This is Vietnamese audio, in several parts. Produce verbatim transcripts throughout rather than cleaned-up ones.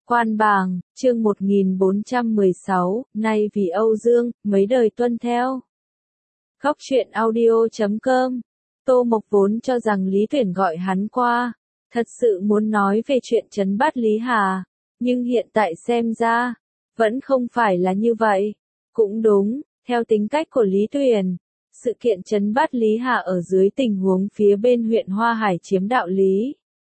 Quan Bàng, chương một nghìn bốn trăm mười sáu, nay vì Âu Dương, mấy đời tuân theo. Góc truyện audio chấm com. Tô Mộc vốn cho rằng Lý Tuyển gọi hắn qua, thật sự muốn nói về chuyện trấn bắt Lý Hà, nhưng hiện tại xem ra, vẫn không phải là như vậy. Cũng đúng, theo tính cách của Lý Tuyển, sự kiện trấn bắt Lý Hà ở dưới tình huống phía bên huyện Hoa Hải chiếm đạo lý.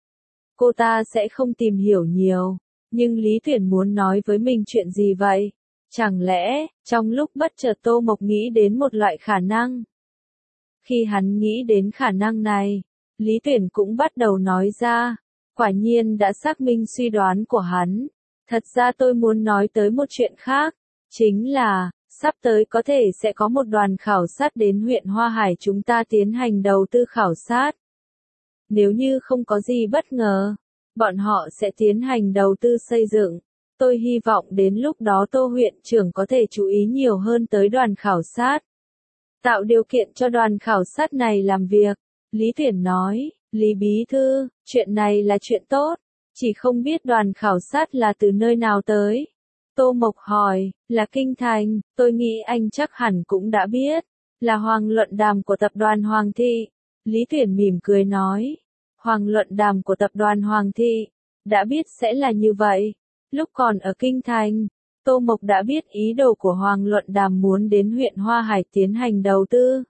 Cô ta sẽ không tìm hiểu nhiều, nhưng Lý Tuyển muốn nói với mình chuyện gì vậy? Chẳng lẽ, trong lúc bất chợt Tô Mộc nghĩ đến một loại khả năng? Khi hắn nghĩ đến khả năng này, Lý Tuyển cũng bắt đầu nói ra, quả nhiên đã xác minh suy đoán của hắn. Thật ra tôi muốn nói tới một chuyện khác, chính là, sắp tới có thể sẽ có một đoàn khảo sát đến huyện Hoa Hải chúng ta tiến hành đầu tư khảo sát. Nếu như không có gì bất ngờ, bọn họ sẽ tiến hành đầu tư xây dựng. Tôi hy vọng đến lúc đó Tô huyện trưởng có thể chú ý nhiều hơn tới đoàn khảo sát. Tạo điều kiện cho đoàn khảo sát này làm việc. Lý Tuyển nói, Lý Bí Thư, chuyện này là chuyện tốt, chỉ không biết đoàn khảo sát là từ nơi nào tới. Tô Mộc hỏi, là Kinh Thành, tôi nghĩ anh chắc hẳn cũng đã biết, là Hoàng Luận Đàm của tập đoàn Hoàng Thị. Lý Tuyển mỉm cười nói, Hoàng Luận Đàm của tập đoàn Hoàng Thị, đã biết sẽ là như vậy. Lúc còn ở Kinh Thành, Tô Mộc đã biết ý đồ của Hoàng Luận Đàm muốn đến huyện Hoa Hải tiến hành đầu tư.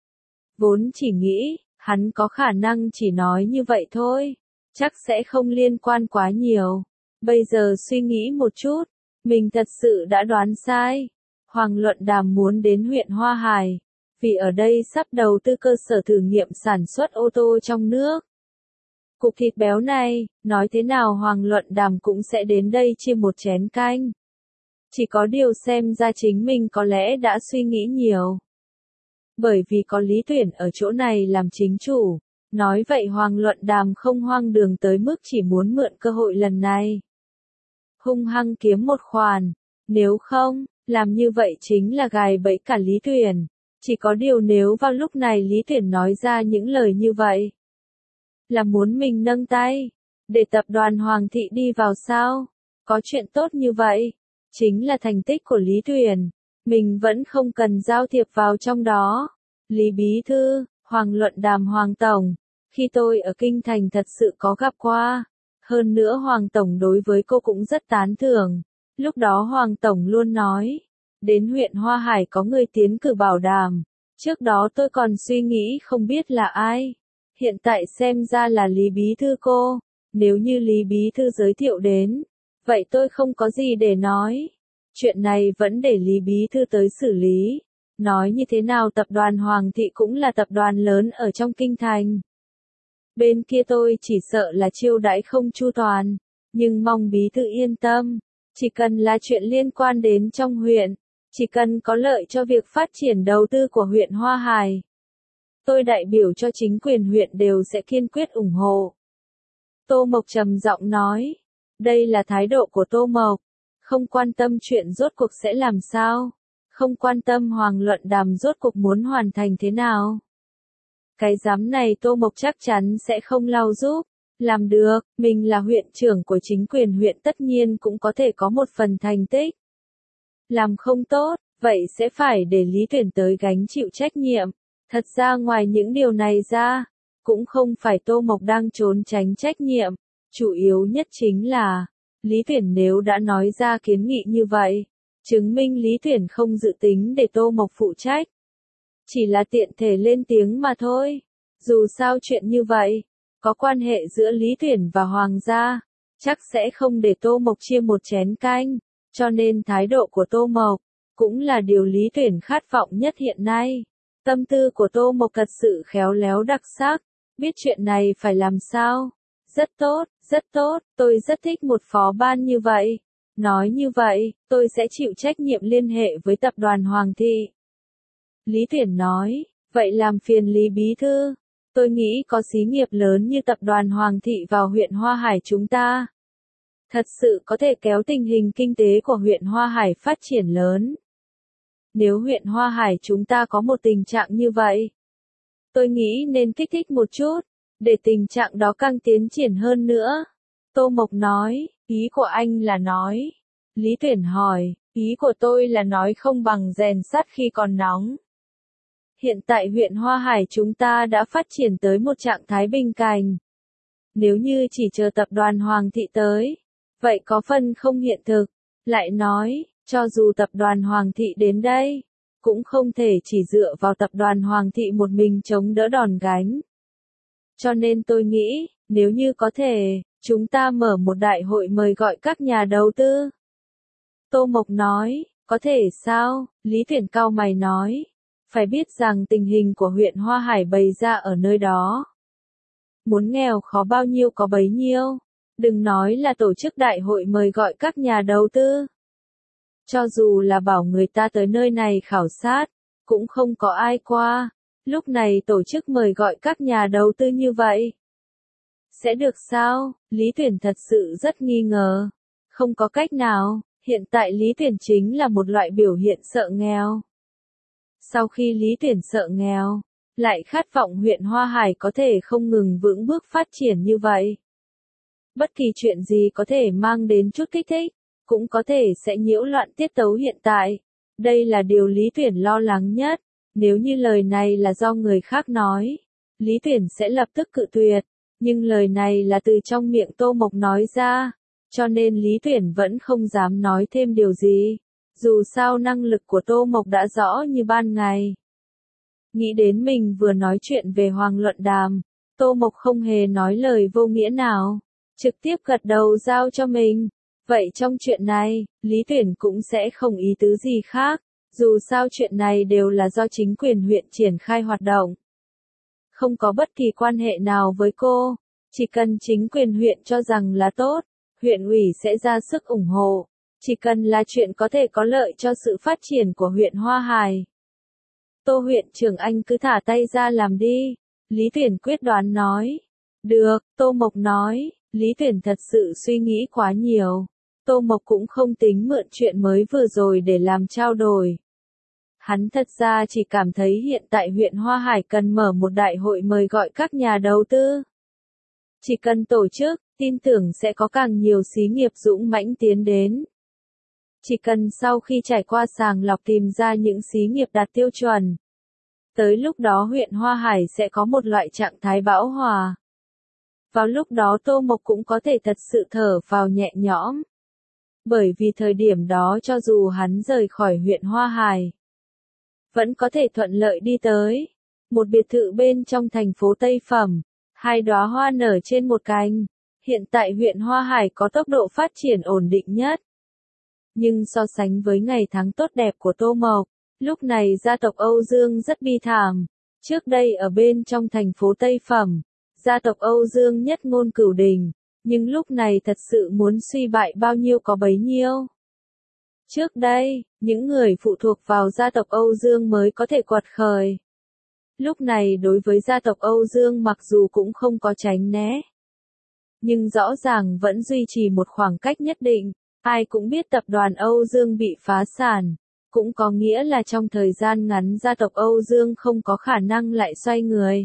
Vốn chỉ nghĩ, hắn có khả năng chỉ nói như vậy thôi, chắc sẽ không liên quan quá nhiều. Bây giờ suy nghĩ một chút, mình thật sự đã đoán sai. Hoàng Luận Đàm muốn đến huyện Hoa Hải, vì ở đây sắp đầu tư cơ sở thử nghiệm sản xuất ô tô trong nước. Cục thịt béo này, nói thế nào Hoàng Luận Đàm cũng sẽ đến đây chia một chén canh. Chỉ có điều xem ra chính mình có lẽ đã suy nghĩ nhiều. Bởi vì có Lý Tuyển ở chỗ này làm chính chủ, nói vậy Hoàng Luận Đàm không hoang đường tới mức chỉ muốn mượn cơ hội lần này. Hung hăng kiếm một khoản, nếu không, làm như vậy chính là gài bẫy cả Lý Tuyển. Chỉ có điều nếu vào lúc này Lý Tuyển nói ra những lời như vậy, là muốn mình nâng tay, để tập đoàn Hoàng Thị đi vào sao? Có chuyện tốt như vậy, chính là thành tích của Lý Tuyển, mình vẫn không cần giao thiệp vào trong đó. Lý Bí Thư, Hoàng Luận Đàm Hoàng Tổng, khi tôi ở Kinh Thành thật sự có gặp qua, hơn nữa Hoàng Tổng đối với cô cũng rất tán thưởng. Lúc đó Hoàng Tổng luôn nói, đến huyện Hoa Hải có người tiến cử bảo đảm, trước đó tôi còn suy nghĩ không biết là ai. Hiện tại xem ra là Lý Bí Thư cô, nếu như Lý Bí Thư giới thiệu đến, vậy tôi không có gì để nói. Chuyện này vẫn để Lý Bí Thư tới xử lý. Nói như thế nào tập đoàn Hoàng Thị cũng là tập đoàn lớn ở trong Kinh Thành. Bên kia tôi chỉ sợ là chiêu đãi không chu toàn, nhưng mong Bí Thư yên tâm, chỉ cần là chuyện liên quan đến trong huyện, chỉ cần có lợi cho việc phát triển đầu tư của huyện Hoa Hải, tôi đại biểu cho chính quyền huyện đều sẽ kiên quyết ủng hộ. Tô Mộc trầm giọng nói, đây là thái độ của Tô Mộc, không quan tâm chuyện rốt cuộc sẽ làm sao, không quan tâm Hoàng Luận Đàm rốt cuộc muốn hoàn thành thế nào. Cái giám này Tô Mộc chắc chắn sẽ không lau giúp, làm được, mình là huyện trưởng của chính quyền huyện tất nhiên cũng có thể có một phần thành tích. Làm không tốt, vậy sẽ phải để Lý Tuyển tới gánh chịu trách nhiệm. Thật ra ngoài những điều này ra, cũng không phải Tô Mộc đang trốn tránh trách nhiệm, chủ yếu nhất chính là, Lý Tuyển nếu đã nói ra kiến nghị như vậy, chứng minh Lý Tuyển không dự tính để Tô Mộc phụ trách. Chỉ là tiện thể lên tiếng mà thôi, dù sao chuyện như vậy, có quan hệ giữa Lý Tuyển và Hoàng gia, chắc sẽ không để Tô Mộc chia một chén canh, cho nên thái độ của Tô Mộc, cũng là điều Lý Tuyển khát vọng nhất hiện nay. Tâm tư của Tô Mộc thật sự khéo léo đặc sắc, biết chuyện này phải làm sao. Rất tốt, rất tốt, tôi rất thích một phó ban như vậy. Nói như vậy, tôi sẽ chịu trách nhiệm liên hệ với tập đoàn Hoàng Thị. Lý Tuyển nói, vậy làm phiền Lý Bí Thư, tôi nghĩ có xí nghiệp lớn như tập đoàn Hoàng Thị vào huyện Hoa Hải chúng ta, thật sự có thể kéo tình hình kinh tế của huyện Hoa Hải phát triển lớn. Nếu huyện Hoa Hải chúng ta có một tình trạng như vậy, tôi nghĩ nên kích thích một chút, để tình trạng đó càng tiến triển hơn nữa. Tô Mộc nói, ý của anh là nói. Lý Tuyển hỏi, ý của tôi là nói không bằng rèn sắt khi còn nóng. Hiện tại huyện Hoa Hải chúng ta đã phát triển tới một trạng thái bình cảnh. Nếu như chỉ chờ tập đoàn Hoàng thị tới, vậy có phần không hiện thực. Lại nói, cho dù tập đoàn Hoàng thị đến đây, cũng không thể chỉ dựa vào tập đoàn Hoàng thị một mình chống đỡ đòn gánh. Cho nên tôi nghĩ, nếu như có thể, chúng ta mở một đại hội mời gọi các nhà đầu tư. Tô Mộc nói, có thể sao? Lý Tuyển cau mày nói, phải biết rằng tình hình của huyện Hoa Hải bày ra ở nơi đó. Muốn nghèo khó bao nhiêu có bấy nhiêu, đừng nói là tổ chức đại hội mời gọi các nhà đầu tư. Cho dù là bảo người ta tới nơi này khảo sát, cũng không có ai qua, lúc này tổ chức mời gọi các nhà đầu tư như vậy. Sẽ được sao? Lý Tuyển thật sự rất nghi ngờ. Không có cách nào, hiện tại Lý Tuyển chính là một loại biểu hiện sợ nghèo. Sau khi Lý Tuyển sợ nghèo, lại khát vọng huyện Hoa Hải có thể không ngừng vững bước phát triển như vậy. Bất kỳ chuyện gì có thể mang đến chút kích thích, cũng có thể sẽ nhiễu loạn tiết tấu hiện tại. Đây là điều Lý Tuyển lo lắng nhất. Nếu như lời này là do người khác nói, Lý Tuyển sẽ lập tức cự tuyệt. Nhưng lời này là từ trong miệng Tô Mộc nói ra, cho nên Lý Tuyển vẫn không dám nói thêm điều gì. Dù sao năng lực của Tô Mộc đã rõ như ban ngày. Nghĩ đến mình vừa nói chuyện về Hoàng Luận Đàm, Tô Mộc không hề nói lời vô nghĩa nào, trực tiếp gật đầu giao cho mình. Vậy trong chuyện này, Lý Tuyển cũng sẽ không ý tứ gì khác, dù sao chuyện này đều là do chính quyền huyện triển khai hoạt động. Không có bất kỳ quan hệ nào với cô, chỉ cần chính quyền huyện cho rằng là tốt, huyện ủy sẽ ra sức ủng hộ, chỉ cần là chuyện có thể có lợi cho sự phát triển của huyện Hoa Hải. Tô huyện trưởng anh cứ thả tay ra làm đi, Lý Tuyển quyết đoán nói. Được, Tô Mộc nói, Lý Tuyển thật sự suy nghĩ quá nhiều. Tô Mộc cũng không tính mượn chuyện mới vừa rồi để làm trao đổi. Hắn thật ra chỉ cảm thấy hiện tại huyện Hoa Hải cần mở một đại hội mời gọi các nhà đầu tư. Chỉ cần tổ chức, tin tưởng sẽ có càng nhiều xí nghiệp dũng mãnh tiến đến. Chỉ cần sau khi trải qua sàng lọc tìm ra những xí nghiệp đạt tiêu chuẩn. Tới lúc đó huyện Hoa Hải sẽ có một loại trạng thái bão hòa. Vào lúc đó Tô Mộc cũng có thể thật sự thở vào nhẹ nhõm. Bởi vì thời điểm đó cho dù hắn rời khỏi huyện Hoa Hải, vẫn có thể thuận lợi đi tới một biệt thự bên trong thành phố Tây Phẩm, hai đóa hoa nở trên một cành. Hiện tại huyện Hoa Hải có tốc độ phát triển ổn định nhất. Nhưng so sánh với ngày tháng tốt đẹp của Tô Mộc, lúc này gia tộc Âu Dương rất bi thảm. Trước đây ở bên trong thành phố Tây Phẩm, gia tộc Âu Dương nhất ngôn cửu đình, nhưng lúc này thật sự muốn suy bại bao nhiêu có bấy nhiêu. Trước đây, những người phụ thuộc vào gia tộc Âu Dương mới có thể quật khởi. Lúc này đối với gia tộc Âu Dương mặc dù cũng không có tránh né, nhưng rõ ràng vẫn duy trì một khoảng cách nhất định. Ai cũng biết tập đoàn Âu Dương bị phá sản, cũng có nghĩa là trong thời gian ngắn gia tộc Âu Dương không có khả năng lại xoay người.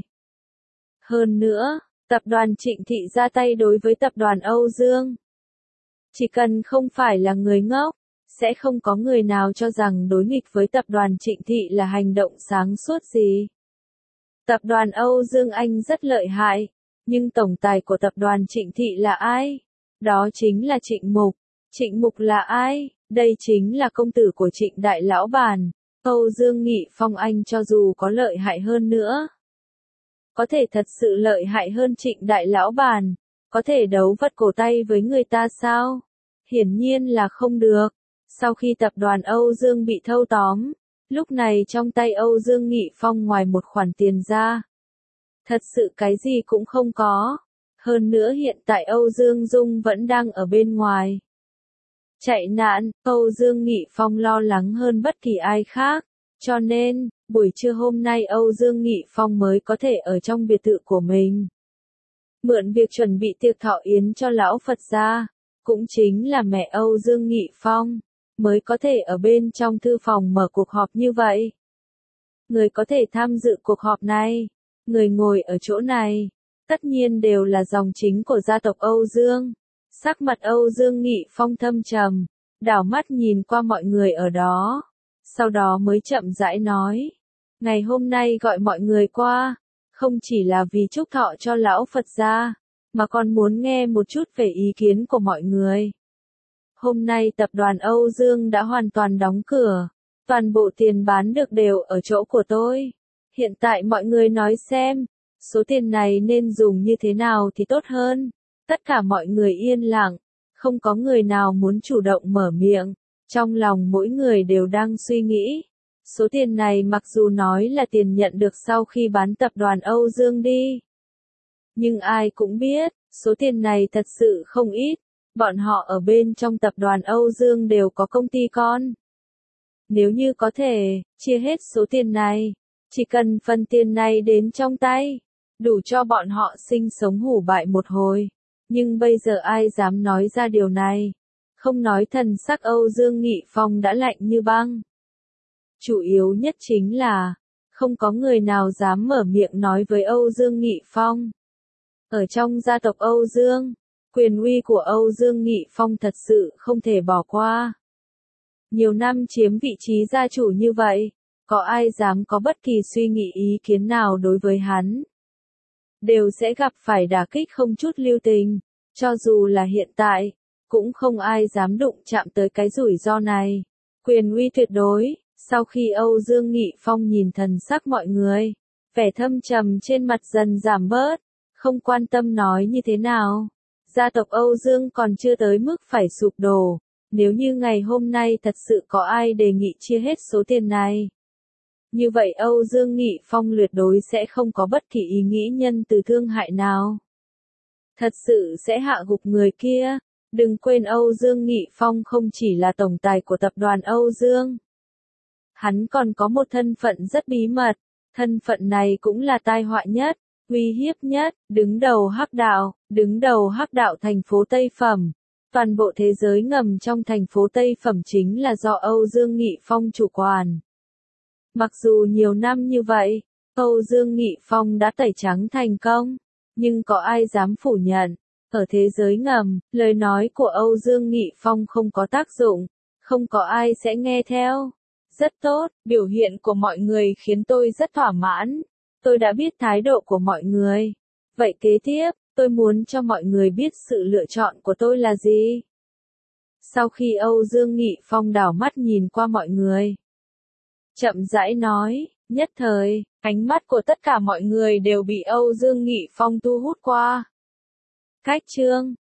Hơn nữa, tập đoàn Trịnh Thị ra tay đối với tập đoàn Âu Dương. Chỉ cần không phải là người ngốc, sẽ không có người nào cho rằng đối nghịch với tập đoàn Trịnh Thị là hành động sáng suốt gì. Tập đoàn Âu Dương Anh rất lợi hại, nhưng tổng tài của tập đoàn Trịnh Thị là ai? Đó chính là Trịnh Mục. Trịnh Mục là ai? Đây chính là công tử của Trịnh Đại Lão Bản. Âu Dương Nghị Phong Anh cho dù có lợi hại hơn nữa, có thể thật sự lợi hại hơn Trịnh Đại Lão Bản, có thể đấu vật cổ tay với người ta sao? Hiển nhiên là không được. Sau khi tập đoàn Âu Dương bị thâu tóm, lúc này trong tay Âu Dương Nghị Phong ngoài một khoản tiền ra, thật sự cái gì cũng không có. Hơn nữa hiện tại Âu Dương Dung vẫn đang ở bên ngoài chạy nạn. Âu Dương Nghị Phong lo lắng hơn bất kỳ ai khác, cho nên, buổi trưa hôm nay Âu Dương Nghị Phong mới có thể ở trong biệt thự của mình. Mượn việc chuẩn bị tiệc thọ yến cho lão Phật gia, cũng chính là mẹ Âu Dương Nghị Phong, mới có thể ở bên trong thư phòng mở cuộc họp như vậy. Người có thể tham dự cuộc họp này, người ngồi ở chỗ này, tất nhiên đều là dòng chính của gia tộc Âu Dương. Sắc mặt Âu Dương Nghị Phong thâm trầm, đảo mắt nhìn qua mọi người ở đó, sau đó mới chậm rãi nói. Ngày hôm nay gọi mọi người qua, không chỉ là vì chúc thọ cho lão Phật gia, mà còn muốn nghe một chút về ý kiến của mọi người. Hôm nay tập đoàn Âu Dương đã hoàn toàn đóng cửa, toàn bộ tiền bán được đều ở chỗ của tôi. Hiện tại mọi người nói xem, số tiền này nên dùng như thế nào thì tốt hơn. Tất cả mọi người yên lặng, không có người nào muốn chủ động mở miệng, trong lòng mỗi người đều đang suy nghĩ. Số tiền này mặc dù nói là tiền nhận được sau khi bán tập đoàn Âu Dương đi, nhưng ai cũng biết, số tiền này thật sự không ít, bọn họ ở bên trong tập đoàn Âu Dương đều có công ty con. Nếu như có thể, chia hết số tiền này, chỉ cần phần tiền này đến trong tay, đủ cho bọn họ sinh sống hủ bại một hồi. Nhưng bây giờ ai dám nói ra điều này? Không nói thần sắc Âu Dương Nghị Phong đã lạnh như băng. Chủ yếu nhất chính là, không có người nào dám mở miệng nói với Âu Dương Nghị Phong. Ở trong gia tộc Âu Dương, quyền uy của Âu Dương Nghị Phong thật sự không thể bỏ qua. Nhiều năm chiếm vị trí gia chủ như vậy, có ai dám có bất kỳ suy nghĩ ý kiến nào đối với hắn? Đều sẽ gặp phải đả kích không chút lưu tình, cho dù là hiện tại, cũng không ai dám đụng chạm tới cái rủi ro này. Quyền uy tuyệt đối, sau khi Âu Dương Nghị Phong nhìn thần sắc mọi người, vẻ thâm trầm trên mặt dần giảm bớt, không quan tâm nói như thế nào. Gia tộc Âu Dương còn chưa tới mức phải sụp đổ, nếu như ngày hôm nay thật sự có ai đề nghị chia hết số tiền này. Như vậy Âu Dương Nghị Phong tuyệt đối sẽ không có bất kỳ ý nghĩ nhân từ thương hại nào. Thật sự sẽ hạ gục người kia. Đừng quên Âu Dương Nghị Phong không chỉ là tổng tài của tập đoàn Âu Dương. Hắn còn có một thân phận rất bí mật, thân phận này cũng là tai họa nhất, uy hiếp nhất, đứng đầu hắc đạo, đứng đầu hắc đạo thành phố Tây Phẩm. Toàn bộ thế giới ngầm trong thành phố Tây Phẩm chính là do Âu Dương Nghị Phong chủ quản. Mặc dù nhiều năm như vậy, Âu Dương Nghị Phong đã tẩy trắng thành công, nhưng có ai dám phủ nhận, ở thế giới ngầm, lời nói của Âu Dương Nghị Phong không có tác dụng, không có ai sẽ nghe theo. Rất tốt, biểu hiện của mọi người khiến tôi rất thỏa mãn, tôi đã biết thái độ của mọi người. Vậy kế tiếp, tôi muốn cho mọi người biết sự lựa chọn của tôi là gì. Sau khi Âu Dương Nghị Phong đảo mắt nhìn qua mọi người, chậm rãi nói, nhất thời, ánh mắt của tất cả mọi người đều bị Âu Dương Nghị Phong thu hút qua. Cách chương